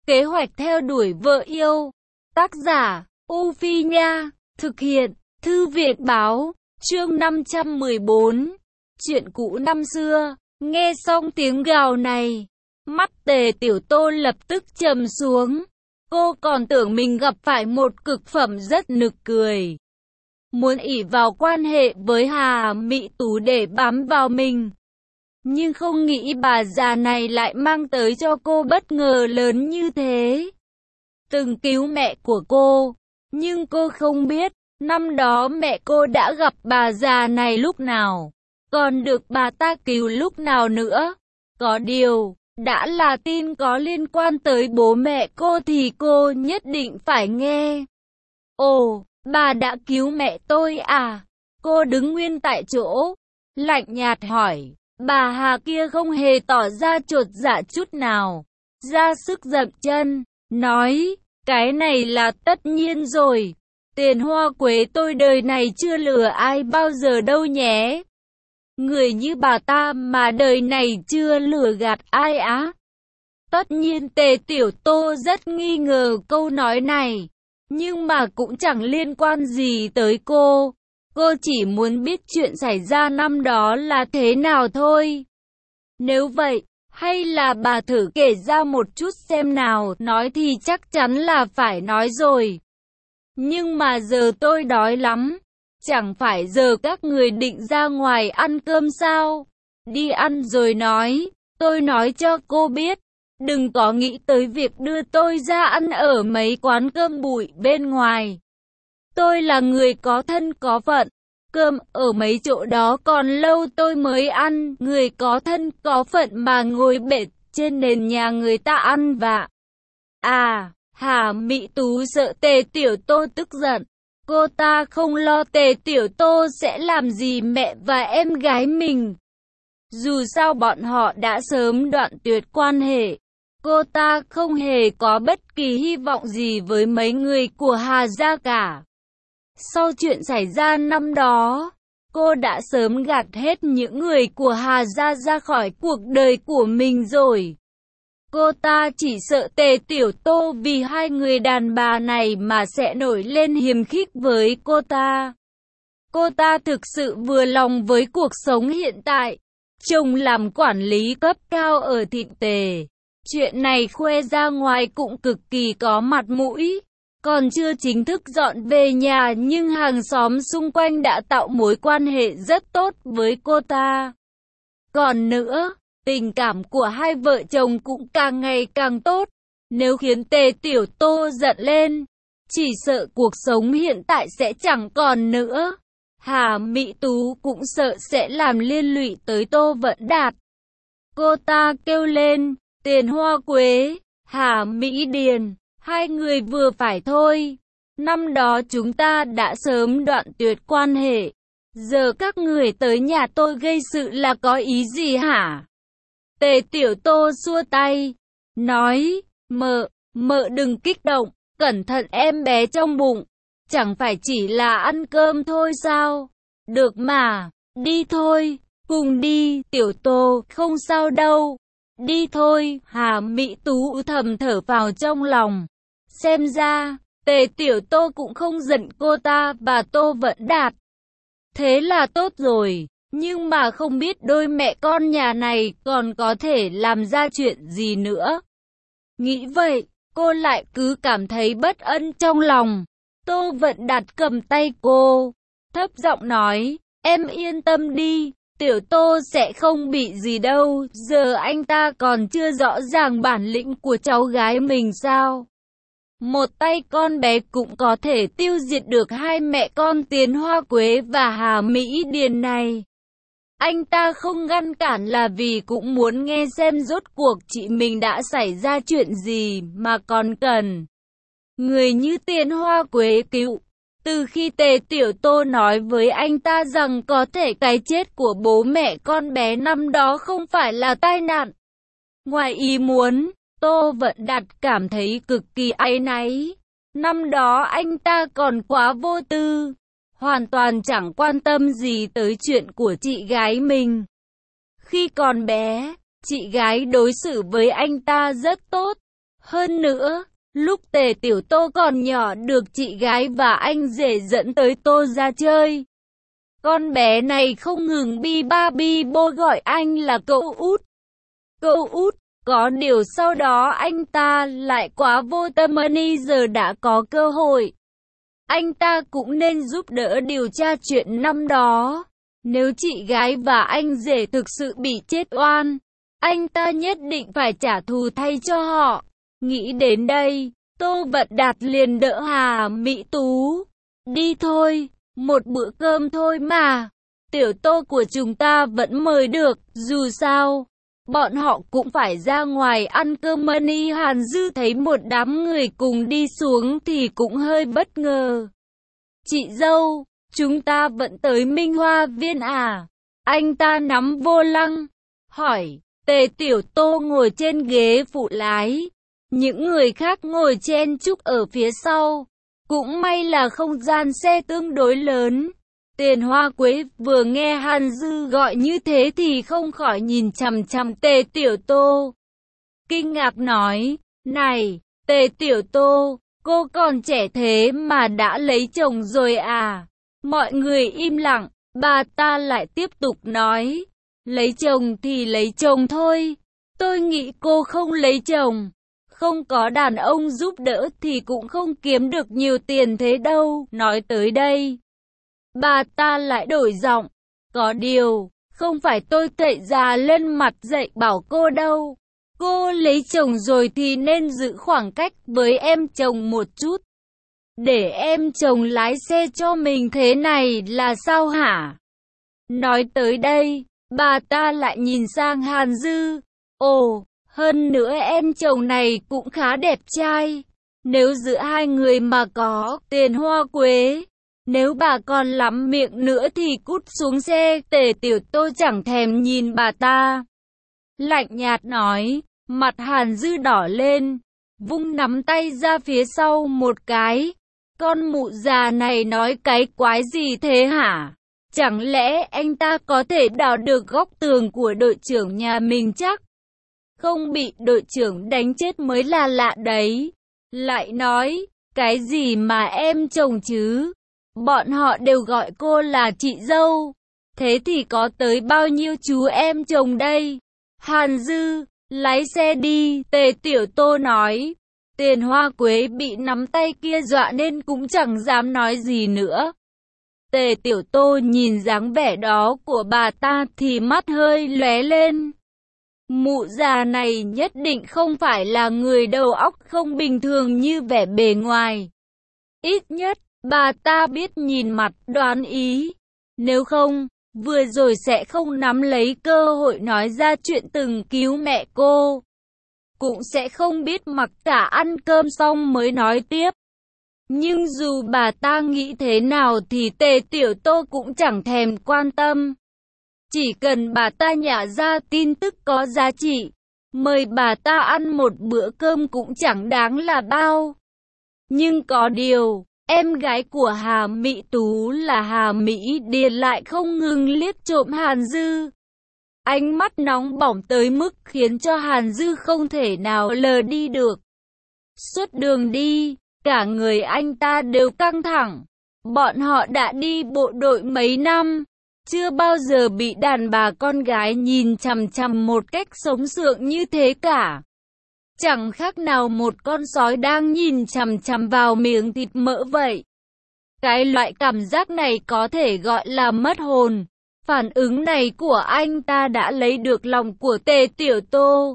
Kế hoạch theo đuổi vợ yêu. Tác giả, U Phi Nha. Thực hiện, Thư viện Báo. Chương 514. Chuyện cũ năm xưa. Nghe xong tiếng gào này, mắt Tề Tiểu Tô lập tức trầm xuống. Cô còn tưởng mình gặp phải một cực phẩm rất nực cười. Muốn ỷ vào quan hệ với Hà Mị Tú để bám vào mình. Nhưng không nghĩ bà già này lại mang tới cho cô bất ngờ lớn như thế. Từng cứu mẹ của cô, nhưng cô không biết, năm đó mẹ cô đã gặp bà già này lúc nào, còn được bà ta cứu lúc nào nữa. Có điều, đã là tin có liên quan tới bố mẹ cô thì cô nhất định phải nghe. Ồ, bà đã cứu mẹ tôi à? Cô đứng nguyên tại chỗ, lạnh nhạt hỏi. Bà Hà kia không hề tỏ ra chột dạ chút nào, ra sức dậm chân, nói, cái này là tất nhiên rồi. Tiền Hoa Quế tôi đời này chưa lừa ai bao giờ đâu nhé. Người như bà ta mà đời này chưa lừa gạt ai á? Tất nhiên Tề Tiểu Tô rất nghi ngờ câu nói này, nhưng mà cũng chẳng liên quan gì tới cô. Cô chỉ muốn biết chuyện xảy ra năm đó là thế nào thôi. Nếu vậy, hay là bà thử kể ra một chút xem nào, nói thì chắc chắn là phải nói rồi. Nhưng mà giờ tôi đói lắm, chẳng phải giờ các người định ra ngoài ăn cơm sao? Đi ăn rồi nói, tôi nói cho cô biết, đừng có nghĩ tới việc đưa tôi ra ăn ở mấy quán cơm bụi bên ngoài. Tôi là người có thân có phận, cơm ở mấy chỗ đó còn lâu tôi mới ăn, người có thân có phận mà ngồi bệt trên nền nhà người ta ăn vạ. À, Hà Mị Tú sợ Tề Tiểu Tô tức giận, cô ta không lo Tề Tiểu Tô sẽ làm gì mẹ và em gái mình. Dù sao bọn họ đã sớm đoạn tuyệt quan hệ, cô ta không hề có bất kỳ hy vọng gì với mấy người của Hà gia cả. Sau chuyện xảy ra năm đó, cô đã sớm gạt hết những người của Hà gia ra khỏi cuộc đời của mình rồi. Cô ta chỉ sợ Tề Tiểu Tô vì hai người đàn bà này mà sẽ nổi lên hiềm khích với cô ta. Cô ta thực sự vừa lòng với cuộc sống hiện tại. Chồng làm quản lý cấp cao ở Thịnh Tề. Chuyện này khoe ra ngoài cũng cực kỳ có mặt mũi. Còn chưa chính thức dọn về nhà nhưng hàng xóm xung quanh đã tạo mối quan hệ rất tốt với cô ta. Còn nữa, tình cảm của hai vợ chồng cũng càng ngày càng tốt. Nếu khiến Tề Tiểu Tô giận lên, chỉ sợ cuộc sống hiện tại sẽ chẳng còn nữa. Hà Mị Tú cũng sợ sẽ làm liên lụy tới Tô Vận Đạt. Cô ta kêu lên, Tiền Hoa Quế, Hà Mỹ Điền, hai người vừa phải thôi. Năm đó chúng ta đã sớm đoạn tuyệt quan hệ. Giờ các người tới nhà tôi gây sự là có ý gì hả? Tề Tiểu Tô xua tay, nói, mợ đừng kích động, cẩn thận em bé trong bụng. Chẳng phải chỉ là ăn cơm thôi sao? Được mà, đi thôi, cùng đi, Tiểu Tô, không sao đâu. Đi thôi, Hà Mị Tú thầm thở vào trong lòng. Xem ra, Tề Tiểu Tô cũng không giận cô ta và Tô Vận Đạt. Thế là tốt rồi, nhưng mà không biết đôi mẹ con nhà này còn có thể làm ra chuyện gì nữa. Nghĩ vậy, cô lại cứ cảm thấy bất an trong lòng. Tô Vận Đạt cầm tay cô, thấp giọng nói, em yên tâm đi, Tiểu Tô sẽ không bị gì đâu, giờ anh ta còn chưa rõ ràng bản lĩnh của cháu gái mình sao. Một tay con bé cũng có thể tiêu diệt được hai mẹ con Tiền Hoa Quế và Hà Mỹ Điền này. Anh ta không ngăn cản là vì cũng muốn nghe xem rốt cuộc chị mình đã xảy ra chuyện gì mà còn cần người như Tiền Hoa Quế cứu. Từ khi Tề Tiểu Tô nói với anh ta rằng có thể cái chết của bố mẹ con bé năm đó không phải là tai nạn ngoài ý muốn, Tô Vận Đạt cảm thấy cực kỳ áy náy. Năm đó anh ta còn quá vô tư, hoàn toàn chẳng quan tâm gì tới chuyện của chị gái mình. Khi còn bé, chị gái đối xử với anh ta rất tốt. Hơn nữa, lúc Tề Tiểu Tô còn nhỏ được chị gái và anh rể dẫn tới Tô ra chơi. Con bé này không ngừng bi ba bi bô gọi anh là cậu út. Cậu út, có điều sau đó anh ta lại quá vô tâm, giờ đã có cơ hội. Anh ta cũng nên giúp đỡ điều tra chuyện năm đó. Nếu chị gái và anh rể thực sự bị chết oan, anh ta nhất định phải trả thù thay cho họ. Nghĩ đến đây, Tô Vận Đạt liền đỡ Hà Mỹ Tú. Đi thôi, một bữa cơm thôi mà. Tiểu Tô của chúng ta vẫn mời được, dù sao bọn họ cũng phải ra ngoài ăn cơm. Hàn Dư thấy một đám người cùng đi xuống thì cũng hơi bất ngờ. Chị dâu, chúng ta vẫn tới Minh Hoa Viên à? Anh ta nắm vô lăng, hỏi. Tề Tiểu Tô ngồi trên ghế phụ lái, những người khác ngồi chen chúc ở phía sau. Cũng may là không gian xe tương đối lớn. Tiền Hoa Quế vừa nghe Hàn Dư gọi như thế thì không khỏi nhìn chằm chằm Tề Tiểu Tô. Kinh ngạc nói, này, Tề Tiểu Tô, cô còn trẻ thế mà đã lấy chồng rồi à? Mọi người im lặng, bà ta lại tiếp tục nói, lấy chồng thì lấy chồng thôi. Tôi nghĩ cô không lấy chồng, không có đàn ông giúp đỡ thì cũng không kiếm được nhiều tiền thế đâu. Nói tới đây, bà ta lại đổi giọng, có điều, không phải tôi tệ già lên mặt dạy bảo cô đâu. Cô lấy chồng rồi thì nên giữ khoảng cách với em chồng một chút. Để em chồng lái xe cho mình thế này là sao hả? Nói tới đây, bà ta lại nhìn sang Hàn Dư. Ồ, hơn nữa em chồng này cũng khá đẹp trai. Nếu giữa hai người mà có Tiền Hoa Quế, nếu bà còn lắm miệng nữa thì cút xuống xe. Tề Tiểu Tô chẳng thèm nhìn bà ta, lạnh nhạt nói. Mặt Hàn Dư đỏ lên, vung nắm tay ra phía sau một cái. Con mụ già này nói cái quái gì thế hả? Chẳng lẽ anh ta có thể đào được góc tường của đội trưởng nhà mình chắc? Không bị đội trưởng đánh chết mới là lạ đấy. Lại nói, cái gì mà em chồng chứ? Bọn họ đều gọi cô là chị dâu. Thế thì có tới bao nhiêu chú em chồng đây? Hàn Dư, lái xe đi, Tề Tiểu Tô nói. Tiền Hoa Quế bị nắm tay kia dọa nên cũng chẳng dám nói gì nữa. Tề Tiểu Tô nhìn dáng vẻ đó của bà ta thì mắt hơi lóe lên. Mụ già này nhất định không phải là người đầu óc không bình thường như vẻ bề ngoài. Ít nhất, bà ta biết nhìn mặt đoán ý. Nếu không, vừa rồi sẽ không nắm lấy cơ hội nói ra chuyện từng cứu mẹ cô. Cũng sẽ không biết mặc cả ăn cơm xong mới nói tiếp. Nhưng dù bà ta nghĩ thế nào thì Tề Tiểu Tô cũng chẳng thèm quan tâm. Chỉ cần bà ta nhả ra tin tức có giá trị, mời bà ta ăn một bữa cơm cũng chẳng đáng là bao. Nhưng có điều, em gái của Hà Mỹ Tú là Hà Mỹ Điền lại không ngừng liếc trộm Hàn Dư. Ánh mắt nóng bỏng tới mức khiến cho Hàn Dư không thể nào lờ đi được. Suốt đường đi, cả người anh ta đều căng thẳng. Bọn họ đã đi bộ đội mấy năm, chưa bao giờ bị đàn bà con gái nhìn chằm chằm một cách sống sượng như thế cả. Chẳng khác nào một con sói đang nhìn chằm chằm vào miếng thịt mỡ vậy. Cái loại cảm giác này có thể gọi là mất hồn. Phản ứng này của anh ta đã lấy được lòng của Tề Tiểu Tô.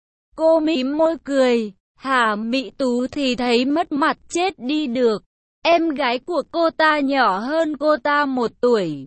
Cô mím môi cười, Hà Mỹ Tú thì thấy mất mặt chết đi được. Em gái của cô ta nhỏ hơn cô ta 1 tuổi.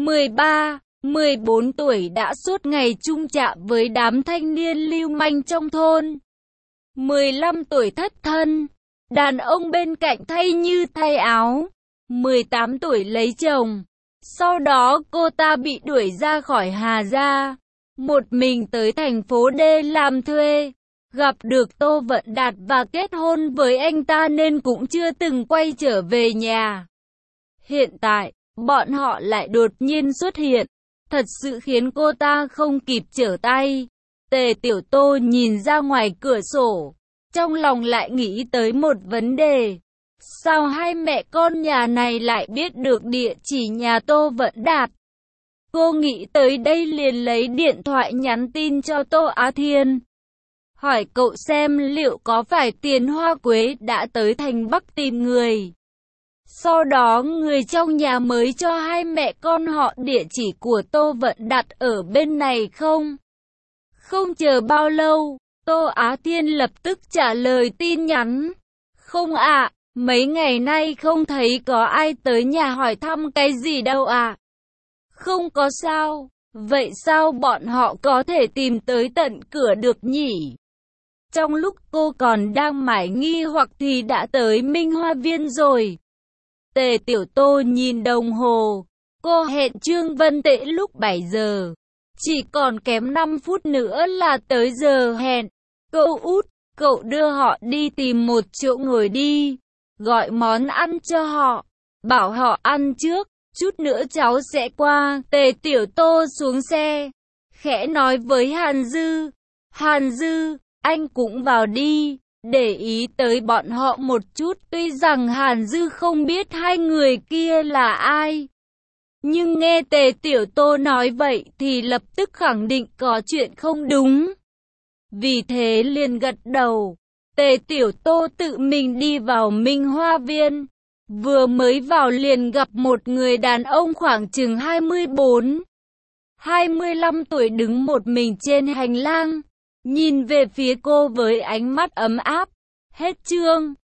13, 14 tuổi đã suốt ngày chung chạ với đám thanh niên lưu manh trong thôn. 15 tuổi thất thân, đàn ông bên cạnh thay như thay áo. 18 tuổi lấy chồng. Sau đó cô ta bị đuổi ra khỏi Hà gia, một mình tới thành phố D làm thuê. Gặp được Tô Vận Đạt và kết hôn với anh ta nên cũng chưa từng quay trở về nhà. Hiện tại, bọn họ lại đột nhiên xuất hiện, thật sự khiến cô ta không kịp trở tay. Tề Tiểu Tô nhìn ra ngoài cửa sổ, trong lòng lại nghĩ tới một vấn đề. Sao hai mẹ con nhà này lại biết được địa chỉ nhà Tô Vận Đạt? Cô nghĩ tới đây liền lấy điện thoại nhắn tin cho Tô Á Thiên. Hỏi cậu xem liệu có phải Tiền Hoa Quế đã tới thành Bắc tìm người. Sau đó người trong nhà mới cho hai mẹ con họ địa chỉ của Tô Vận Đạt ở bên này không? Không chờ bao lâu, Tô Á Thiên lập tức trả lời tin nhắn. Không ạ, mấy ngày nay không thấy có ai tới nhà hỏi thăm cái gì đâu ạ. Không có sao, vậy sao bọn họ có thể tìm tới tận cửa được nhỉ? Trong lúc cô còn đang mải nghi hoặc thì đã tới Minh Hoa Viên rồi. Tề Tiểu Tô nhìn đồng hồ, cô hẹn Trương Vân Tễ lúc 7 giờ. Chỉ còn kém 5 phút nữa là tới giờ hẹn. Cậu út, cậu đưa họ đi tìm một chỗ ngồi đi. Gọi món ăn cho họ. Bảo họ ăn trước, chút nữa cháu sẽ qua. Tề Tiểu Tô xuống xe, khẽ nói với Hàn Dư. Hàn Dư, anh cũng vào đi. Để ý tới bọn họ một chút. Tuy rằng Hàn Dư không biết hai người kia là ai, nhưng nghe Tề Tiểu Tô nói vậy thì lập tức khẳng định có chuyện không đúng. Vì thế liền gật đầu. Tề Tiểu Tô tự mình đi vào Minh Hoa Viên. Vừa mới vào liền gặp một người đàn ông khoảng chừng 24, 25 tuổi đứng một mình trên hành lang. Nhìn về phía cô với ánh mắt ấm áp. Hết chương.